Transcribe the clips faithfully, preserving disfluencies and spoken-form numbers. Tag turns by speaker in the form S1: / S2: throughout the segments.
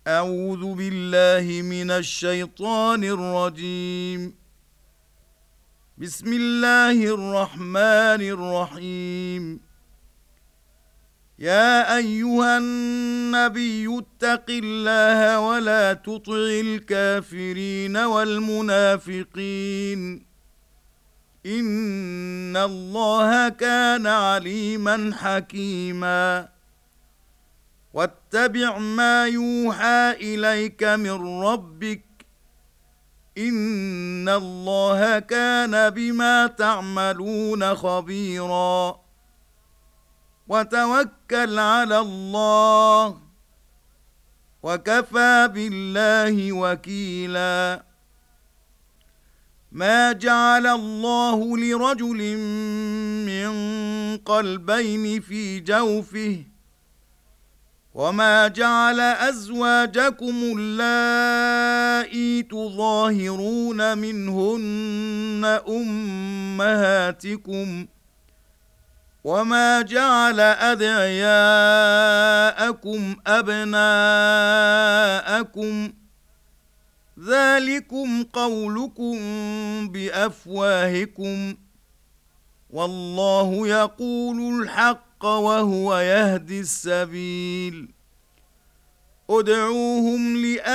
S1: أعوذ بالله من الشيطان الرجيم. بسم الله الرحمن الرحيم. يا أيها النبي اتق الله ولا تطع الكافرين والمنافقين إن الله كان عليما حكيما. واتبع ما يوحى إليك من ربك إن الله كان بما تعملون خبيرا. وتوكل على الله وكفى بالله وكيلا. ما جعل الله لرجل من قلبين في جوفه وما جعل أزواجكم اللائي تظاهرون منهن أمهاتكم وما جعل أدعياءكم أبناءكم ذلكم قولكم بأفواهكم والله يقول الحق وهو يهدي السبيل. ادعوهم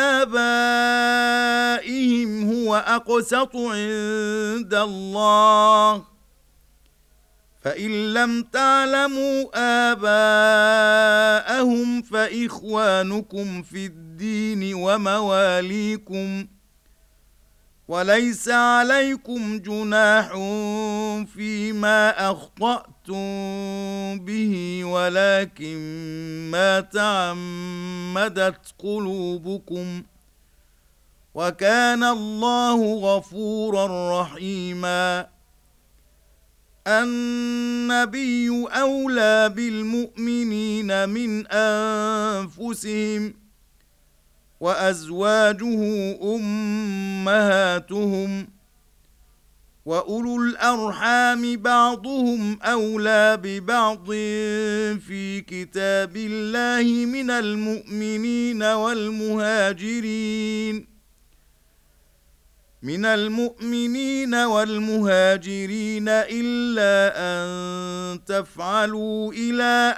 S1: لآبائهم هو أقسط عند الله فإن لم تعلموا آباءهم فإخوانكم في الدين ومواليكم وليس عليكم جناح فيما أخطأتم به ولكن ما تعمدت قلوبكم وكان الله غفورا رحيما. النبي أولى بالمؤمنين من أنفسهم وأزواجه أمهاتهم وأولو الأرحام بعضهم أولى ببعض في كتاب الله من المؤمنين والمهاجرين من المؤمنين والمهاجرين إلا أن تفعلوا إلى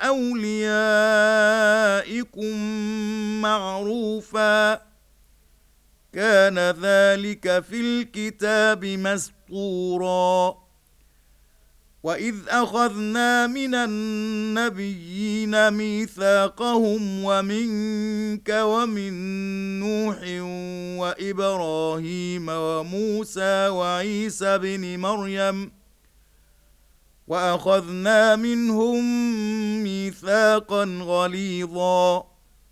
S1: أوليائكم معروفا كان ذلك في الكتاب مسطورا. وإذ أخذنا من النبيين ميثاقهم ومنك ومن نوح وإبراهيم وموسى وعيسى بن مريم وأخذنا منهم ميثاقا غليظا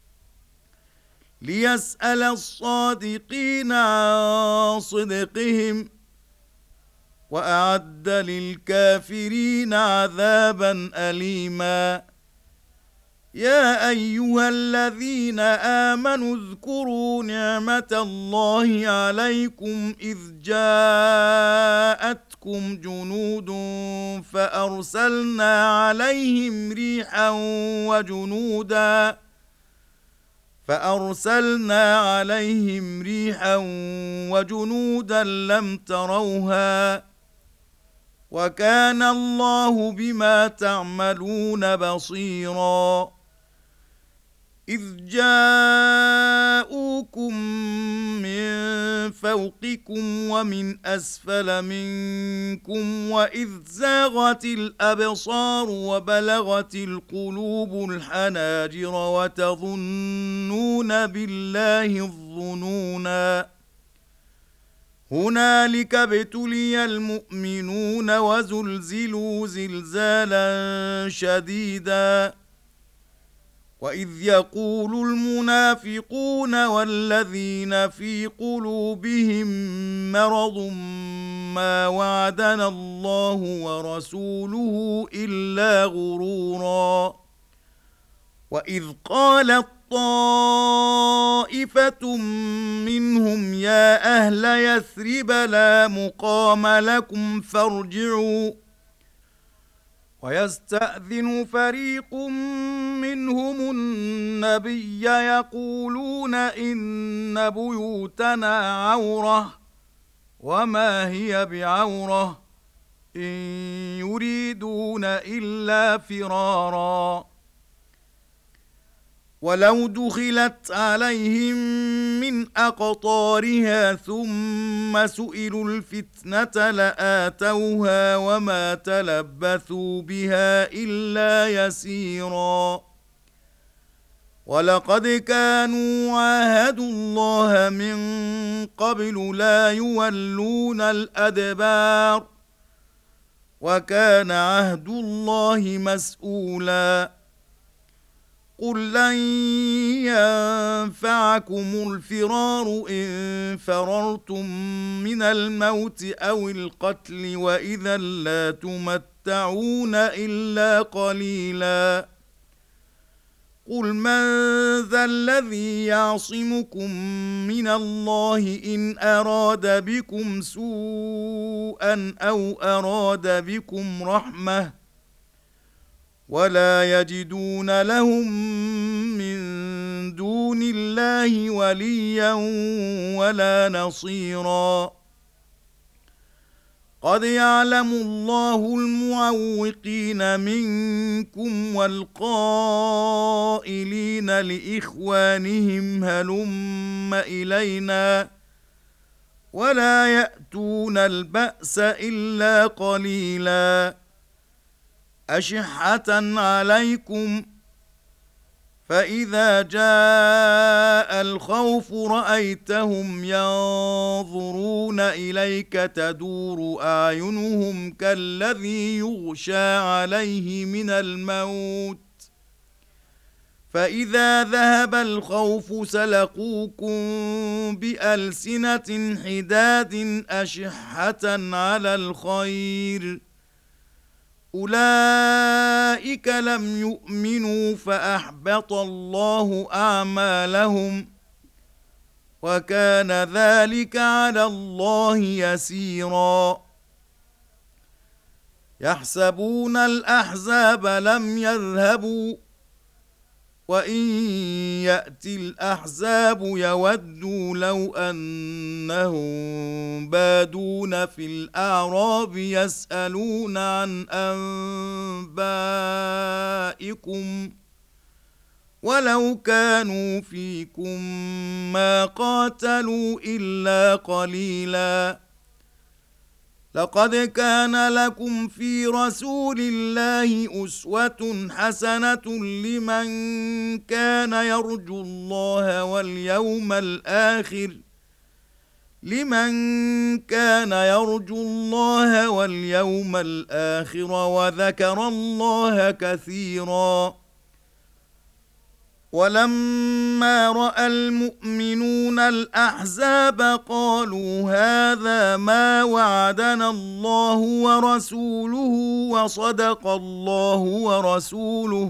S1: ليسأل الصادقين عن صدقهم وأعد للكافرين عذابا أليما. يا أيها الذين آمنوا اذكروا نعمة الله عليكم إذ جاءتكم جنود فأرسلنا عليهم ريحا وجنودا فأرسلنا عليهم ريحا وجنودا لم تروها وكان الله بما تعملون بصيرا. إذ جاءوكم من فوقكم ومن أسفل منكم وإذ زاغت الأبصار وبلغت القلوب الحناجر وتظنون بالله الظنونا هنالك ابتلي المؤمنون وزلزلوا زلزالا شديدا. وإذ يقول المنافقون والذين في قلوبهم مرض ما وعدنا الله ورسوله إلا غرورا. وإذ قالت طائفة منهم يا أهل يثرب لا مقام لكم فارجعوا ويستأذن فريق منهم النبي يقولون إن بيوتنا عورة وما هي بعورة إن يريدون إلا فرارا ولو دخلت عليهم من أقطارها ثم سئلوا الفتنة لآتوها وما تلبثوا بها إلا يسيرا ولقد كانوا عاهدوا الله من قبل لا يولون الأدبار وكان عهد الله مسؤولا قل لن ينفعكم الفرار إن فررتم من الموت أو القتل وإذا لا تمتعون إلا قليلا قل من ذا الذي يعصمكم من الله إن أراد بكم سوءا أو أراد بكم رحمة ولا يجدون لهم من دون الله وليا ولا نصيرا قد يعلم الله المعوقين منكم والقائلين لإخوانهم هلم إلينا ولا يأتون البأس إلا قليلا أشحة عليكم فإذا جاء الخوف رأيتهم ينظرون إليك تدور أعينهم كالذي يغشى عليه من الموت فإذا ذهب الخوف سلقوكم بألسنة حداد أشحة على الخير أولئك لم يؤمنوا فأحبط الله أعمالهم وكان ذلك على الله يسيرا يحسبون الأحزاب لم يذهبوا وإن يأتي الأحزاب يودوا لو أنهم بادون في الأعراب يسألون عن أنبائكم ولو كانوا فيكم ما قاتلوا إلا قليلا لقد كان لكم في رسول الله أسوة حسنة لمن كان يرجو الله واليوم الآخر لمن كان يرجو الله واليوم الآخر وذكر الله كثيرا ولما رأى المؤمنون الأحزاب قالوا هذا ما وعدنا الله ورسوله وصدق الله ورسوله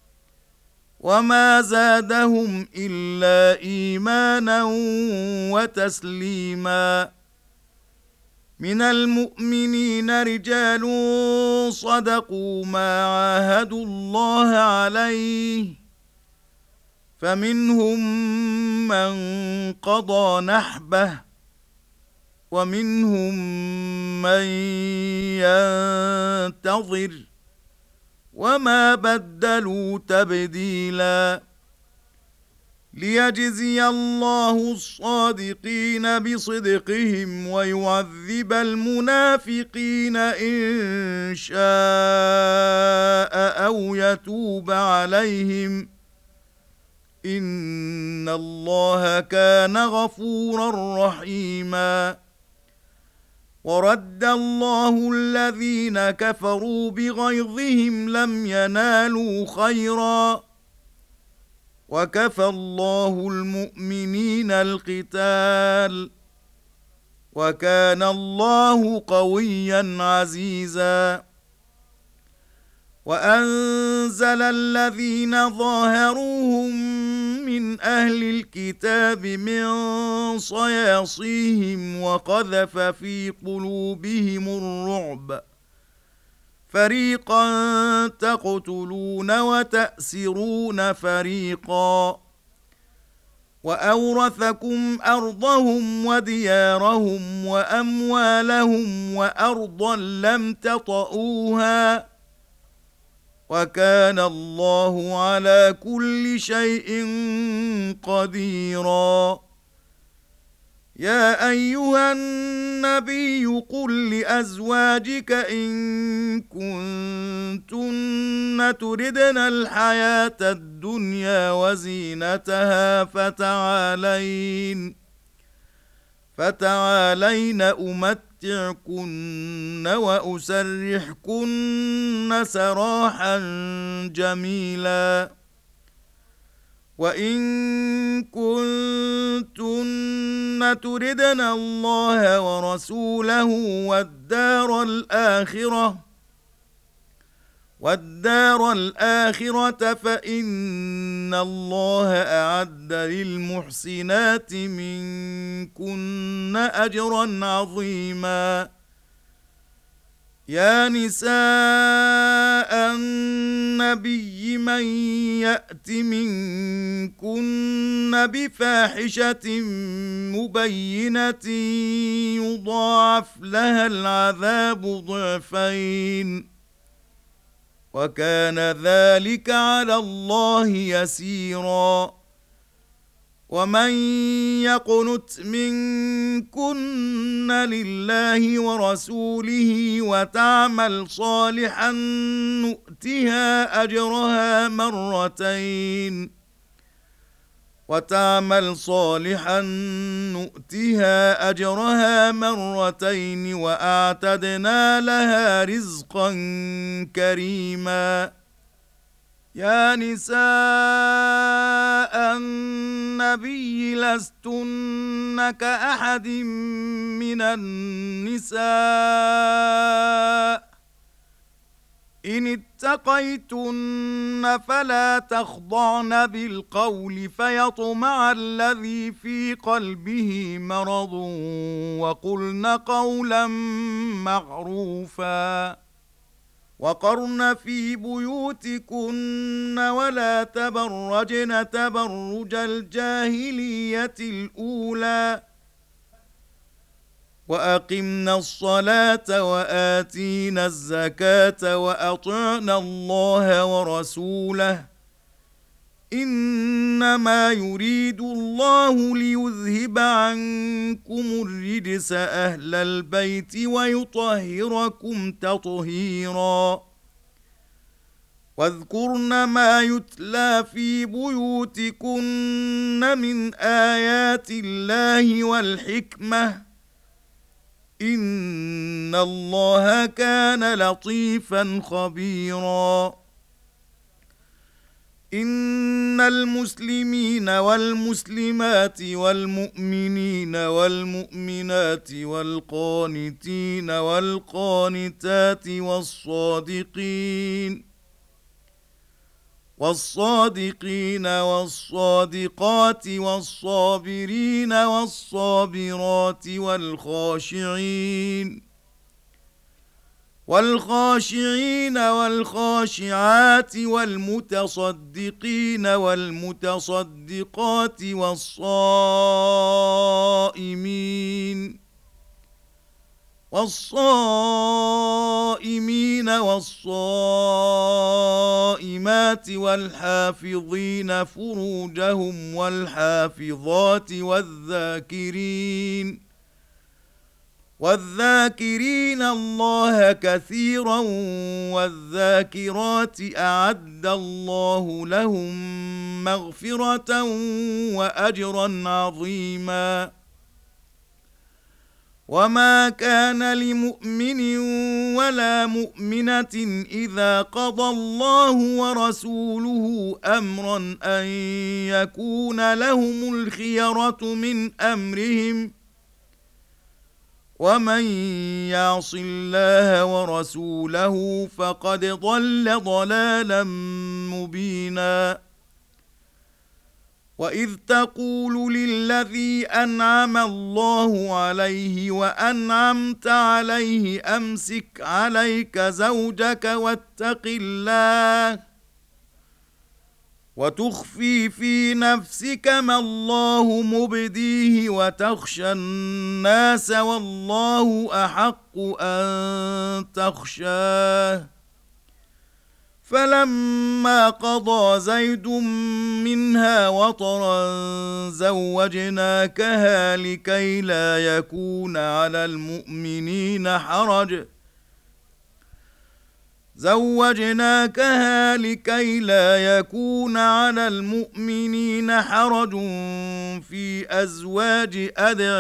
S1: وما زادهم إلا إيمانا وتسليما من المؤمنين رجال صدقوا ما عاهدوا الله عليه فمنهم من قضى نحبه ومنهم من ينتظر وما بدلوا تبديلا ليجزي الله الصادقين بصدقهم ويعذب المنافقين إن شاء أو يتوب عليهم إن الله كان غفورا رحيما ورد الله الذين كفروا بغيظهم لم ينالوا خيرا وكفى الله المؤمنين القتال وكان الله قويا عزيزا وأنزل الذين ظاهروهم من أهل الكتاب من صياصيهم وقذف في قلوبهم الرعب فريقا تقتلون وتأسرون فريقا وأورثكم أرضهم وديارهم وأموالهم وأرضا لم تطئوها وكان الله على كل شيء قديرا. يا أيها النبي قل لأزواجك إن كنتن تردن الحياة الدنيا وزينتها فتعالين فتعالين أمتعكن وأسرحكن سراحا جميلا. وإن كنتن تردن الله ورسوله والدار الآخرة والدار الآخرة فإن الله أعد للمحسنات منكن أجرا عظيما. يا نساء النبي من يأت منكن بفاحشة مبينة يضاعف لها العذاب ضعفين وكان ذلك على الله يسيرا. ومن يقنت منكن لله ورسوله وتعمل صالحا نؤتها أجرها مرتين وتعمل صالحا نؤتها أجرها مرتين وأعتدنا لها رزقا كريما. يا نساء النبي لستن كأحد من النساء إن اتقيتن فلا تخضعن بالقول فيطمع الذي في قلبه مرض وقلن قولا معروفا. وقرن في بيوتكن ولا تبرجن تبرج الجاهلية الأولى وأقمنا الصلاة وآتينا الزكاة وأطعنا الله ورسوله إنما يريد الله ليذهب عنكم الرجس أهل البيت ويطهركم تطهيرا. واذكرن ما يتلى في بيوتكن من آيات الله والحكمة إن الله كان لطيفا خبيرا. إن المسلمين والمسلمات والمؤمنين والمؤمنات والقانتين والقانتات والصادقين والصادقين والصادقات والصابرين والصابرات والخاشعين والخاشعين والخاشعات والمتصدقين والمتصدقات والصائمين والصائمين والصائمات والحافظين فروجهم والحافظات والذاكرين والذاكرين الله كثيرا والذاكرات أعد الله لهم مغفرة وأجرا عظيما. وما كان لمؤمن ولا مؤمنة إذا قضى الله ورسوله أمرا أن يكون لهم الخيرة من أمرهم ومن يعص الله ورسوله فقد ضل ضلالا مبينا. وإذ تقول للذي أنعم الله عليه وأنعمت عليه أمسك عليك زوجك واتق الله وتخفي في نفسك ما الله مبديه وتخشى الناس والله أحق أن تخشاه فلما قضى زيد منها وطرا زوجناكها لكي لا يكون على المؤمنين حرج زوجناكها لكي لا يكون على المؤمنين حرج في أزواج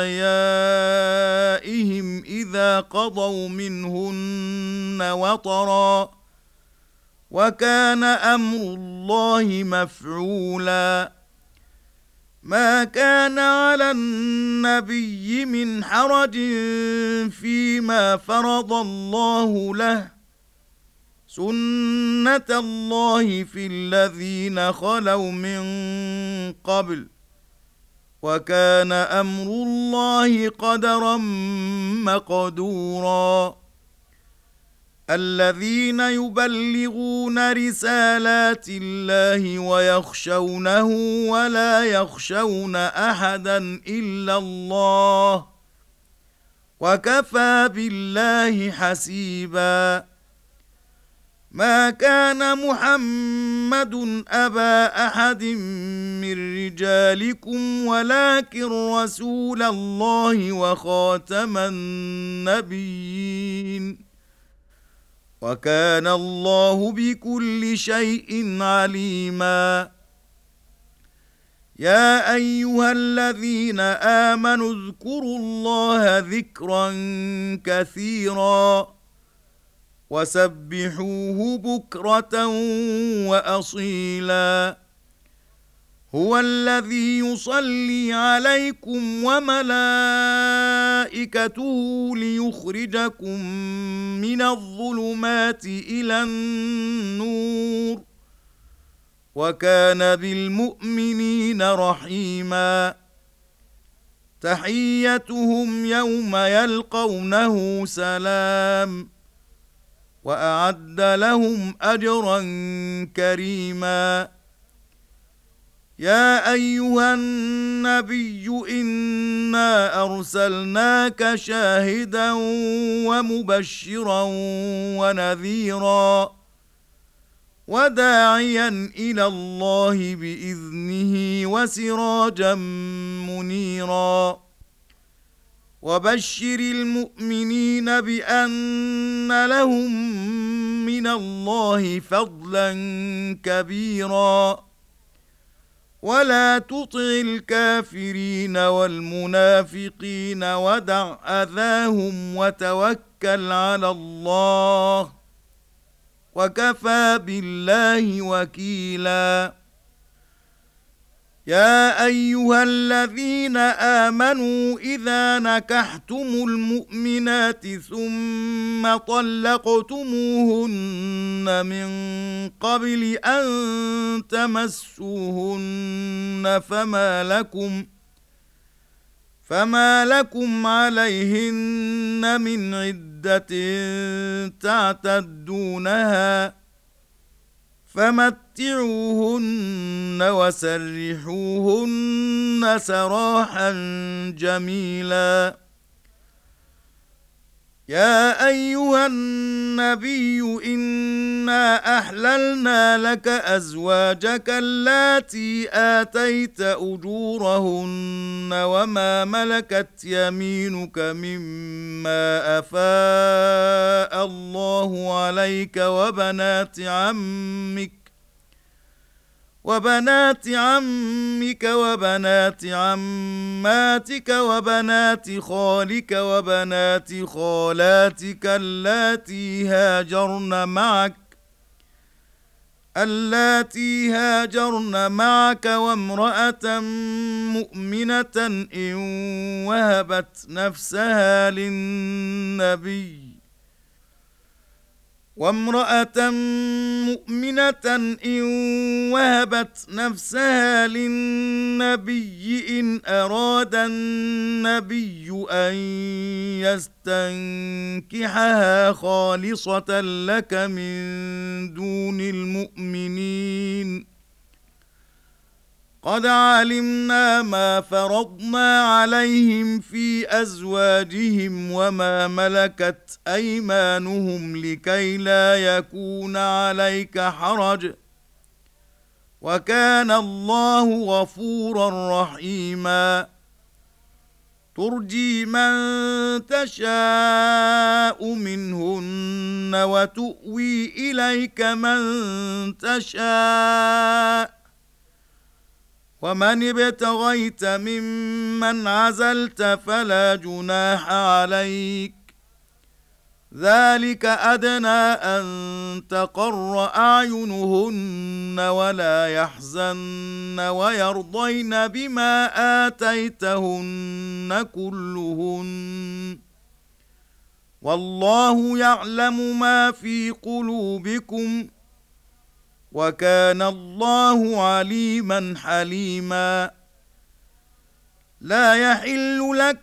S1: أدعيائهم إذا قضوا منهن وطرا وكان أمر الله مفعولا ما كان على النبي من حرج فيما فرض الله له سنة الله في الذين خلوا من قبل وكان أمر الله قدرا مقدورا الذين يبلغون رسالات الله ويخشونه ولا يخشون أحدا إلا الله وكفى بالله حسيبا ما كان محمد أبا أحد من رجالكم ولكن رسول الله وخاتم النبيين وكان الله بكل شيء عليما يا أيها الذين آمنوا اذكروا الله ذكرا كثيرا وسبحوه بكرة وأصيلا هو الذي يصلي عليكم وملائكته ليخرجكم من الظلمات إلى النور وكان بالمؤمنين رحيما تحيتهم يوم يلقونه سلام وأعد لهم أجرا كريما يا أيها النبي إنا أرسلناك شاهدا ومبشرا ونذيرا وداعيا إلى الله بإذنه وسراجا منيرا وبشر المؤمنين بأن لهم من الله فضلا كبيرا ولا تطع الكافرين والمنافقين ودع أذاهم وتوكل على الله وكفى بالله وكيلا يا أيها الذين آمنوا إذا نكحتم المؤمنات ثم طلقتموهن من قبل أن تمسوهن فما لكم فما لكم عليهن من عدة تعتدونها فمتعوهن وسرحوهن سراحا جميلا يا أيها النبي إنا أحللنا لك أزواجك اللاتي آتيت أجورهن وما ملكت يمينك مما أفاء الله عليك وبنات عمك وبنات عمك وبنات عماتك وبنات خالك وبنات خالاتك اللاتي هاجرن معك اللاتي هاجرن معك وامرأة مؤمنة إن وهبت نفسها للنبي وامرأة مؤمنة إن وهبت نفسها للنبي إن أراد النبي أن يستنكحها خالصة لك من دون المؤمنين قد علمنا ما فرضنا عليهم في أزواجهم وما ملكت أيمانهم لكي لا يكون عليك حرج وكان الله غفورا رحيما ترجي من تشاء منهن وتؤوي إليك من تشاء ومن ابتغيت ممن عزلت فلا جناح عليك ذلك أدنى أن تقر أعينهن ولا يحزن ويرضين بما آتيتهن كلهن والله يعلم ما في قلوبكم وكان الله عليما حليما لا يحل لك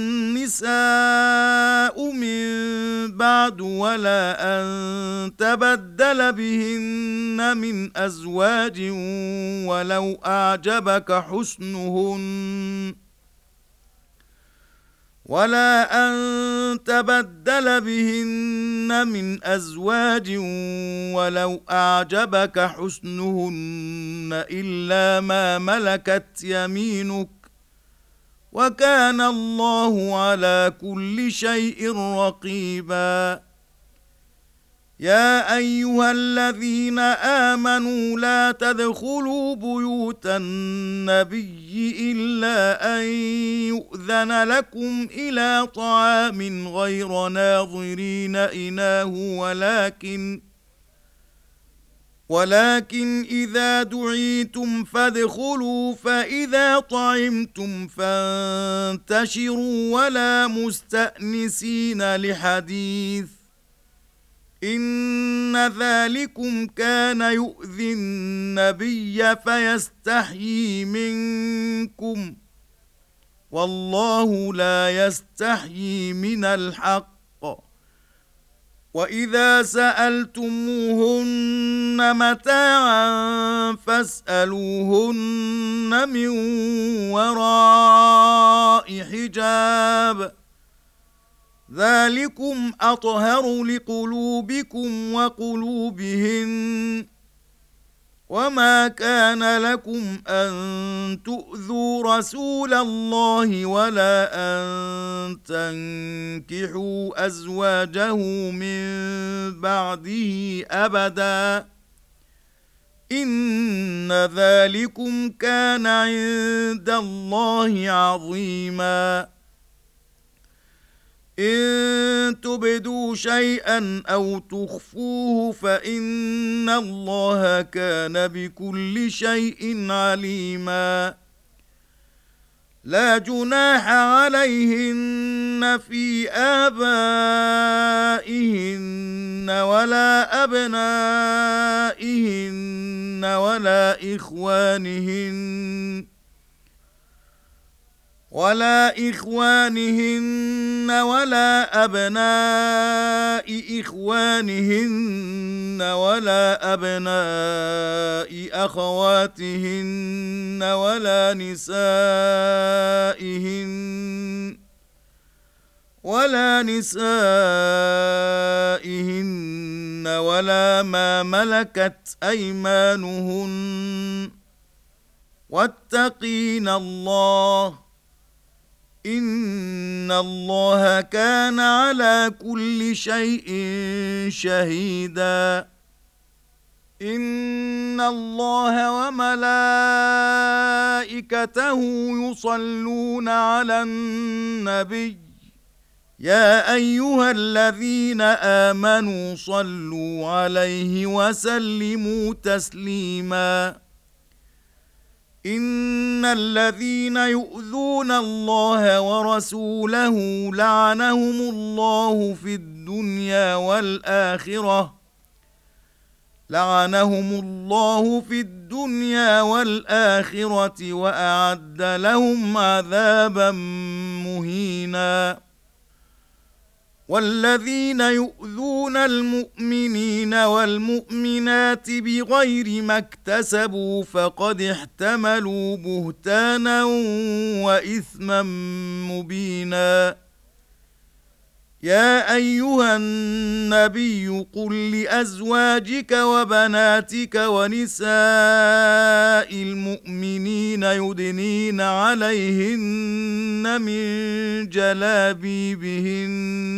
S1: النساء من بعد ولا أن تبدل بهن من أزواج ولو أعجبك حسنهن ولا أن تبدل بهن من أزواج ولو أعجبك حسنهن إلا ما ملكت يمينك وكان الله على كل شيء رقيبا يا أيها الذين آمنوا لا تدخلوا بيوت النبي إلا أن يؤذن لكم إلى طعام غير ناظرين إناه ولكن ولكن إذا دعيتم فادخلوا فإذا طعمتم فانتشروا ولا مستأنسين لحديث إن ذلكم كان يؤذي النبي فيستحيي منكم والله لا يستحيي من الحق وإذا سألتموهن متاعا فاسألوهن من وراء حجاب ذلكم أطهر لقلوبكم وقلوبهن وما كان لكم أن تؤذوا رسول الله ولا أن تنكحوا أزواجه من بعده أبدا إن ذلكم كان عند الله عظيما إن تبدوا شيئا أو تخفوه فإن الله كان بكل شيء عليما لا جناح عليهن في آبائهن ولا أبنائهن ولا إخوانهن ولا إخوانهن ولا أبناء إخوانهن ولا أبناء أخواتهن ولا نسائهن ولا نسائهن ولا ما ملكت أيمانهن واتقين الله إن الله كان على كل شيء شهيدا إن الله وملائكته يصلون على النبي يا أيها الذين آمنوا صلوا عليه وسلموا تسليما إن الذين يؤذون الله ورسوله لعنهم الله في الدنيا والآخرة لعنهم الله في الدنيا والآخرة وأعد لهم عذابا مهينا. والذين يؤذون المؤمنين والمؤمنات بغير ما اكتسبوا فقد احتملوا بهتانا وإثما مبينا. يا أيها النبي قل لأزواجك وبناتك ونساء المؤمنين يدنين عليهن من جلابيبهن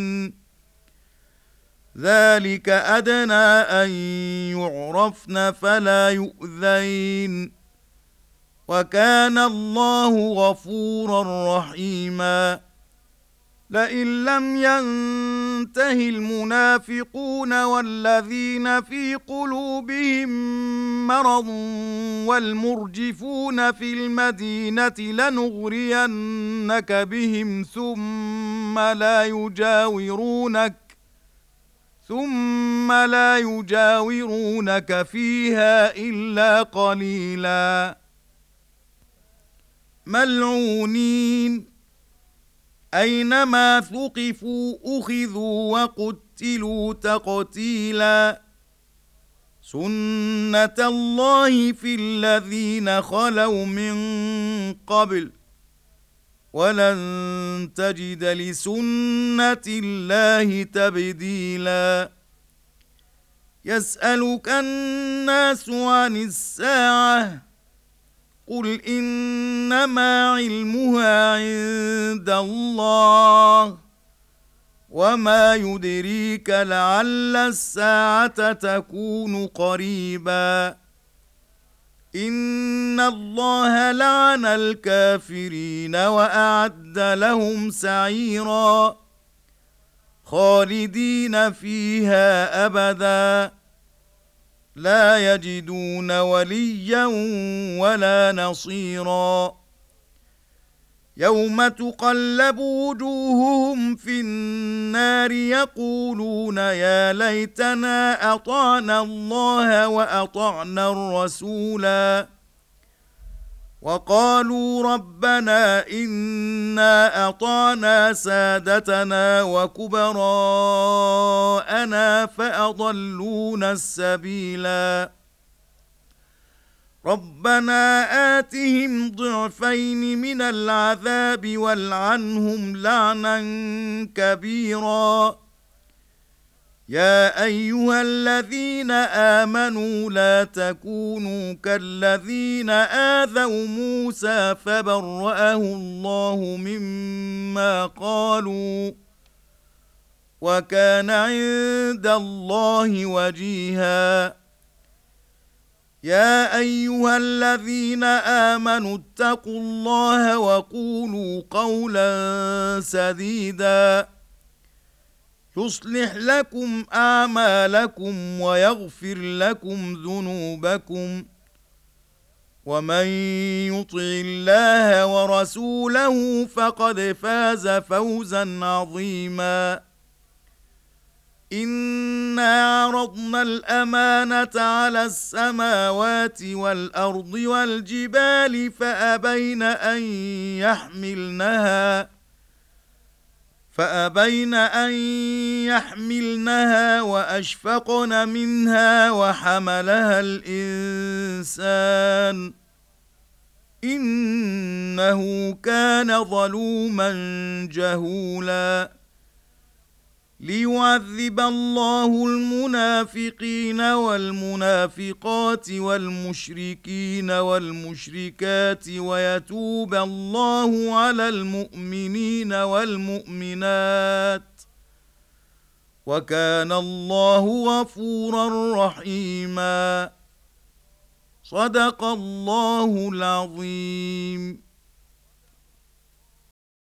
S1: ذلك أدنى أن يعرفن فلا يؤذين وكان الله غفورا رحيما. لئن لم ينته المنافقون والذين في قلوبهم مرض والمرجفون في المدينة لنغرينك بهم ثم لا يجاورونك ثم لا يجاورونك فيها إلا قليلا. ملعونين أينما ثقفوا أخذوا وقتلوا تقتيلا. سنة الله في الذين خلوا من قبل ولن تجد لسنة الله تبديلا. يسألك الناس عن الساعة قل إنما علمها عند الله وما يدريك لعل الساعة تكون قريبا. إن الله لعن الكافرين وأعد لهم سعيرا خالدين فيها أبدا لا يجدون وليا ولا نصيرا. يوم تقلب وجوههم في النار يقولون يا ليتنا أطعنا الله وأطعنا الرسولا وقالوا ربنا إنا أطعنا سادتنا وكبراءنا فأضلونا السبيلا. ربنا آتهم ضعفين من العذاب والعنهم لعنا كبيرا. يا أيها الذين آمنوا لا تكونوا كالذين آذوا موسى فبرأه الله مما قالوا وكان عند الله وجيها. يا أيها الذين آمنوا اتقوا الله وقولوا قولا سديدا يصلح لكم أعمالكم ويغفر لكم ذنوبكم ومن يطع الله ورسوله فقد فاز فوزا عظيما. إنا عرضنا الأمانة على السماوات والأرض والجبال فأبين أن يحملنها فأبين أن يحملنها وأشفقن منها وحملها الإنسان إنه كان ظلوما جهولا. ليعذب الله المنافقين والمنافقات والمشركين والمشركات ويتوب الله على المؤمنين والمؤمنات وكان الله غفورا رحيما. صدق الله العظيم.